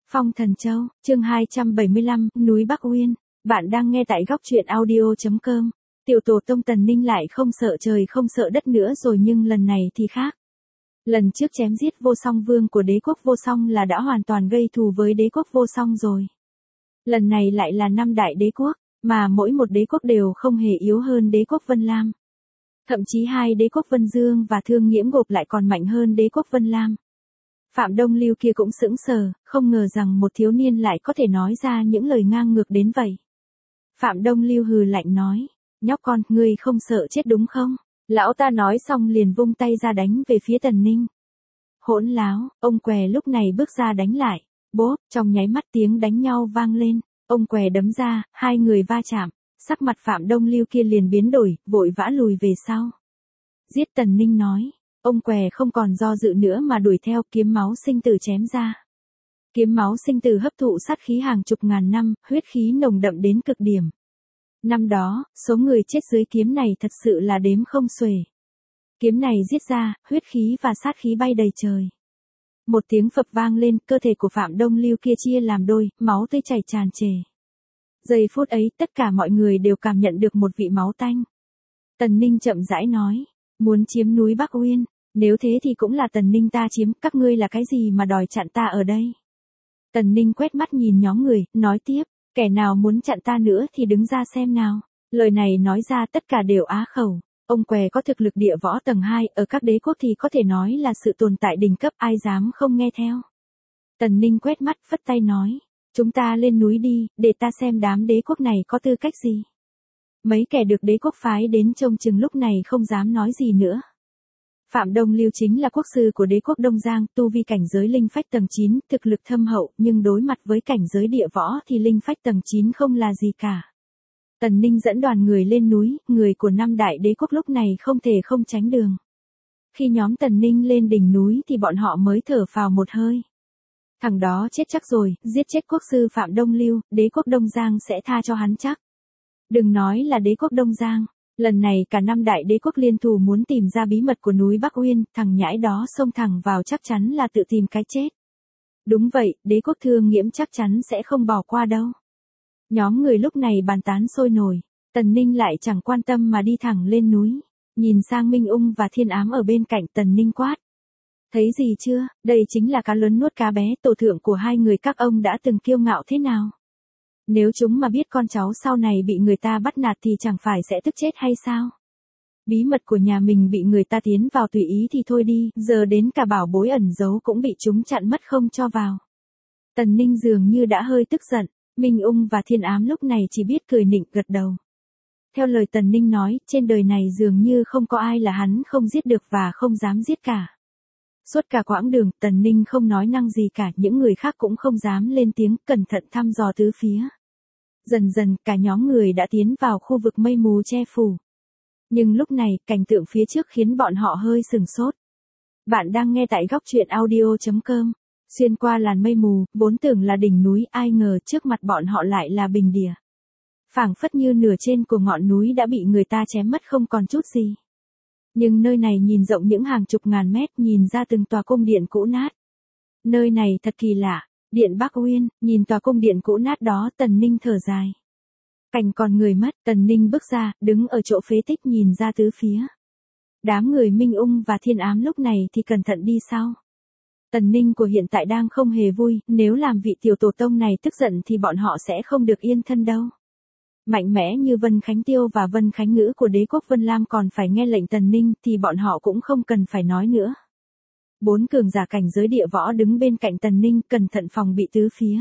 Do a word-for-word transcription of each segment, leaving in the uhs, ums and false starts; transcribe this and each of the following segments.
Phong Thần Châu, chương hai trăm bảy mươi lăm, núi Bắc Uyên. Bạn đang nghe tại góc truyện audio chấm com. Tiểu tổ tông Tần Ninh lại không sợ trời không sợ đất nữa rồi, nhưng lần này thì khác. Lần trước chém giết Vô Song Vương của đế quốc Vô Song là đã hoàn toàn gây thù với đế quốc Vô Song rồi. Lần này lại là năm đại đế quốc, mà mỗi một đế quốc đều không hề yếu hơn đế quốc Vân Lam. Thậm chí hai đế quốc Vân Dương và Thương Nghiễm gộp lại còn mạnh hơn đế quốc Vân Lam. Phạm Đông Lưu kia cũng sững sờ, không ngờ rằng một thiếu niên lại có thể nói ra những lời ngang ngược đến vậy. Phạm Đông Lưu hừ lạnh nói, nhóc con, ngươi không sợ chết đúng không? Lão ta nói xong liền vung tay ra đánh về phía Tần Ninh. Hỗn láo, ông què lúc này bước ra đánh lại. Bốp, trong nháy mắt tiếng đánh nhau vang lên, ông què đấm ra, hai người va chạm, sắc mặt Phạm Đông Lưu kia liền biến đổi, vội vã lùi về sau. Giết, Tần Ninh nói. Ông què không còn do dự nữa mà đuổi theo, kiếm máu sinh tử chém ra. Kiếm máu sinh tử hấp thụ sát khí hàng chục ngàn năm, huyết khí nồng đậm đến cực điểm. Năm đó, số người chết dưới kiếm này thật sự là đếm không xuể. Kiếm này giết ra, huyết khí và sát khí bay đầy trời. Một tiếng phập vang lên, cơ thể của Phạm Đông Lưu kia chia làm đôi, máu tươi chảy tràn trề. Giây phút ấy, tất cả mọi người đều cảm nhận được một vị máu tanh. Tần Ninh chậm rãi nói, muốn chiếm núi Bắc Uyên, nếu thế thì cũng là Tần Ninh ta chiếm, các ngươi là cái gì mà đòi chặn ta ở đây? Tần Ninh quét mắt nhìn nhóm người, nói tiếp, kẻ nào muốn chặn ta nữa thì đứng ra xem nào. Lời này nói ra tất cả đều á khẩu. Ông què có thực lực địa võ tầng hai, ở các đế quốc thì có thể nói là sự tồn tại đỉnh cấp, ai dám không nghe theo. Tần Ninh quét mắt, phất tay nói, chúng ta lên núi đi, để ta xem đám đế quốc này có tư cách gì. Mấy kẻ được đế quốc phái đến trông chừng lúc này không dám nói gì nữa. Phạm Đông Lưu chính là quốc sư của đế quốc Đông Giang, tu vi cảnh giới linh phách tầng chín, thực lực thâm hậu, nhưng đối mặt với cảnh giới địa võ thì linh phách tầng chín không là gì cả. Tần Ninh dẫn đoàn người lên núi, người của năm đại đế quốc lúc này không thể không tránh đường. Khi nhóm Tần Ninh lên đỉnh núi thì bọn họ mới thở phào một hơi. Thằng đó chết chắc rồi, giết chết quốc sư Phạm Đông Lưu, đế quốc Đông Giang sẽ tha cho hắn chắc. Đừng nói là đế quốc Đông Giang. Lần này cả năm đại đế quốc liên thủ muốn tìm ra bí mật của núi Bắc Uyên, thằng nhãi đó xông thẳng vào chắc chắn là tự tìm cái chết. Đúng vậy, đế quốc Thương Nghiễm chắc chắn sẽ không bỏ qua đâu. Nhóm người lúc này bàn tán sôi nổi, Tần Ninh lại chẳng quan tâm mà đi thẳng lên núi, nhìn sang Minh Ung và Thiên Ám ở bên cạnh. Tần Ninh quát. Thấy gì chưa, đây chính là cá lớn nuốt cá bé, tổ thượng của hai người các ông đã từng kiêu ngạo thế nào. Nếu chúng mà biết con cháu sau này bị người ta bắt nạt thì chẳng phải sẽ tức chết hay sao? Bí mật của nhà mình bị người ta tiến vào tùy ý thì thôi đi, giờ đến cả bảo bối ẩn giấu cũng bị chúng chặn mất không cho vào. Tần Ninh dường như đã hơi tức giận, Minh Ung và Thiên Ám lúc này chỉ biết cười nịnh gật đầu. Theo lời Tần Ninh nói, trên đời này dường như không có ai là hắn không giết được và không dám giết cả. Suốt cả quãng đường, Tần Ninh không nói năng gì cả, những người khác cũng không dám lên tiếng, cẩn thận thăm dò tứ phía. Dần dần, cả nhóm người đã tiến vào khu vực mây mù che phủ. Nhưng lúc này, cảnh tượng phía trước khiến bọn họ hơi sừng sốt. Bạn đang nghe tại góc truyện audio chấm com. Xuyên qua làn mây mù, vốn tưởng là đỉnh núi, ai ngờ trước mặt bọn họ lại là bình địa. Phảng phất như nửa trên của ngọn núi đã bị người ta chém mất không còn chút gì. Nhưng nơi này nhìn rộng những hàng chục ngàn mét, nhìn ra từng tòa cung điện cũ nát. Nơi này thật kỳ lạ. Điện Bắc Uyên, nhìn tòa cung điện cũ nát đó, Tần Ninh thở dài. Cảnh còn người mất, Tần Ninh bước ra, đứng ở chỗ phế tích nhìn ra tứ phía. Đám người Minh Ung và Thiên Ám lúc này thì cẩn thận đi sau. Tần Ninh của hiện tại đang không hề vui, nếu làm vị tiểu tổ tông này tức giận thì bọn họ sẽ không được yên thân đâu. Mạnh mẽ như Vân Khánh Tiêu và Vân Khánh Ngữ của đế quốc Vân Lam còn phải nghe lệnh Tần Ninh thì bọn họ cũng không cần phải nói nữa. Bốn cường giả cảnh giới địa võ đứng bên cạnh Tần Ninh, cẩn thận phòng bị tứ phía.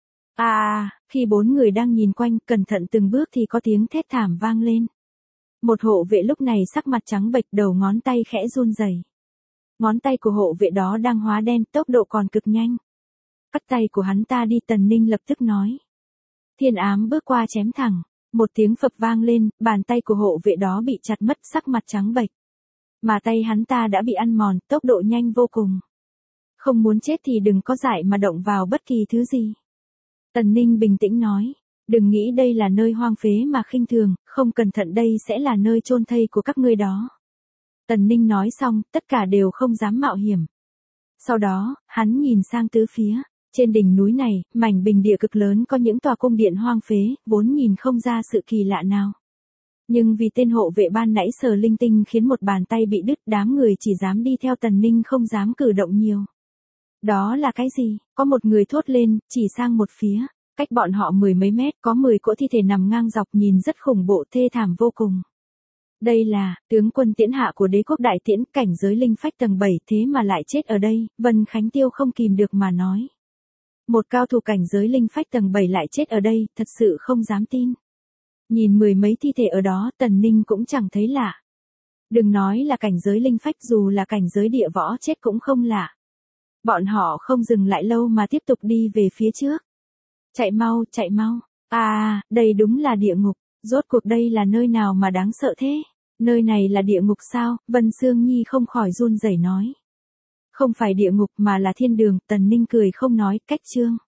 À, khi bốn người đang nhìn quanh, cẩn thận từng bước thì có tiếng thét thảm vang lên. Một hộ vệ lúc này sắc mặt trắng bệch, đầu ngón tay khẽ run rẩy. Ngón tay của hộ vệ đó đang hóa đen, tốc độ còn cực nhanh. Cắt tay của hắn ta đi, Tần Ninh lập tức nói. Thiên Ám bước qua chém thẳng, một tiếng phập vang lên, bàn tay của hộ vệ đó bị chặt mất, sắc mặt trắng bệch. Mà tay hắn ta đã bị ăn mòn, tốc độ nhanh vô cùng. Không muốn chết thì đừng có dại mà động vào bất kỳ thứ gì. Tần Ninh bình tĩnh nói, đừng nghĩ đây là nơi hoang phế mà khinh thường, không cẩn thận đây sẽ là nơi chôn thây của các ngươi đó. Tần Ninh nói xong, tất cả đều không dám mạo hiểm. Sau đó, hắn nhìn sang tứ phía, Trên đỉnh núi này, mảnh bình địa cực lớn có những tòa cung điện hoang phế, vốn nhìn không ra sự kỳ lạ nào. Nhưng vì tên hộ vệ ban nãy sờ linh tinh khiến một bàn tay bị đứt, đám người chỉ dám đi theo Tần Ninh không dám cử động nhiều. Đó là cái gì? Có một người thốt lên, chỉ sang một phía. Cách bọn họ mười mấy mét có mười cỗ thi thể nằm ngang dọc nhìn rất khủng bộ thê thảm vô cùng. Đây là, tướng quân tiễn hạ của đế quốc đại tiễn, cảnh giới linh phách tầng bảy thế mà lại chết ở đây, Vân Khánh Tiêu không kìm được mà nói. Một cao thủ cảnh giới linh phách tầng bảy lại chết ở đây, thật sự không dám tin. Nhìn mười mấy thi thể ở đó, Tần Ninh cũng chẳng thấy lạ. Đừng nói là cảnh giới linh phách, dù là cảnh giới địa võ chết cũng không lạ. Bọn họ không dừng lại lâu mà tiếp tục đi về phía trước. Chạy mau, chạy mau. À, đây đúng là địa ngục. Rốt cuộc đây là nơi nào mà đáng sợ thế? Nơi này là địa ngục sao? Vân Sương Nhi không khỏi run rẩy nói. Không phải địa ngục mà là thiên đường, Tần Ninh cười không nói, cách chương.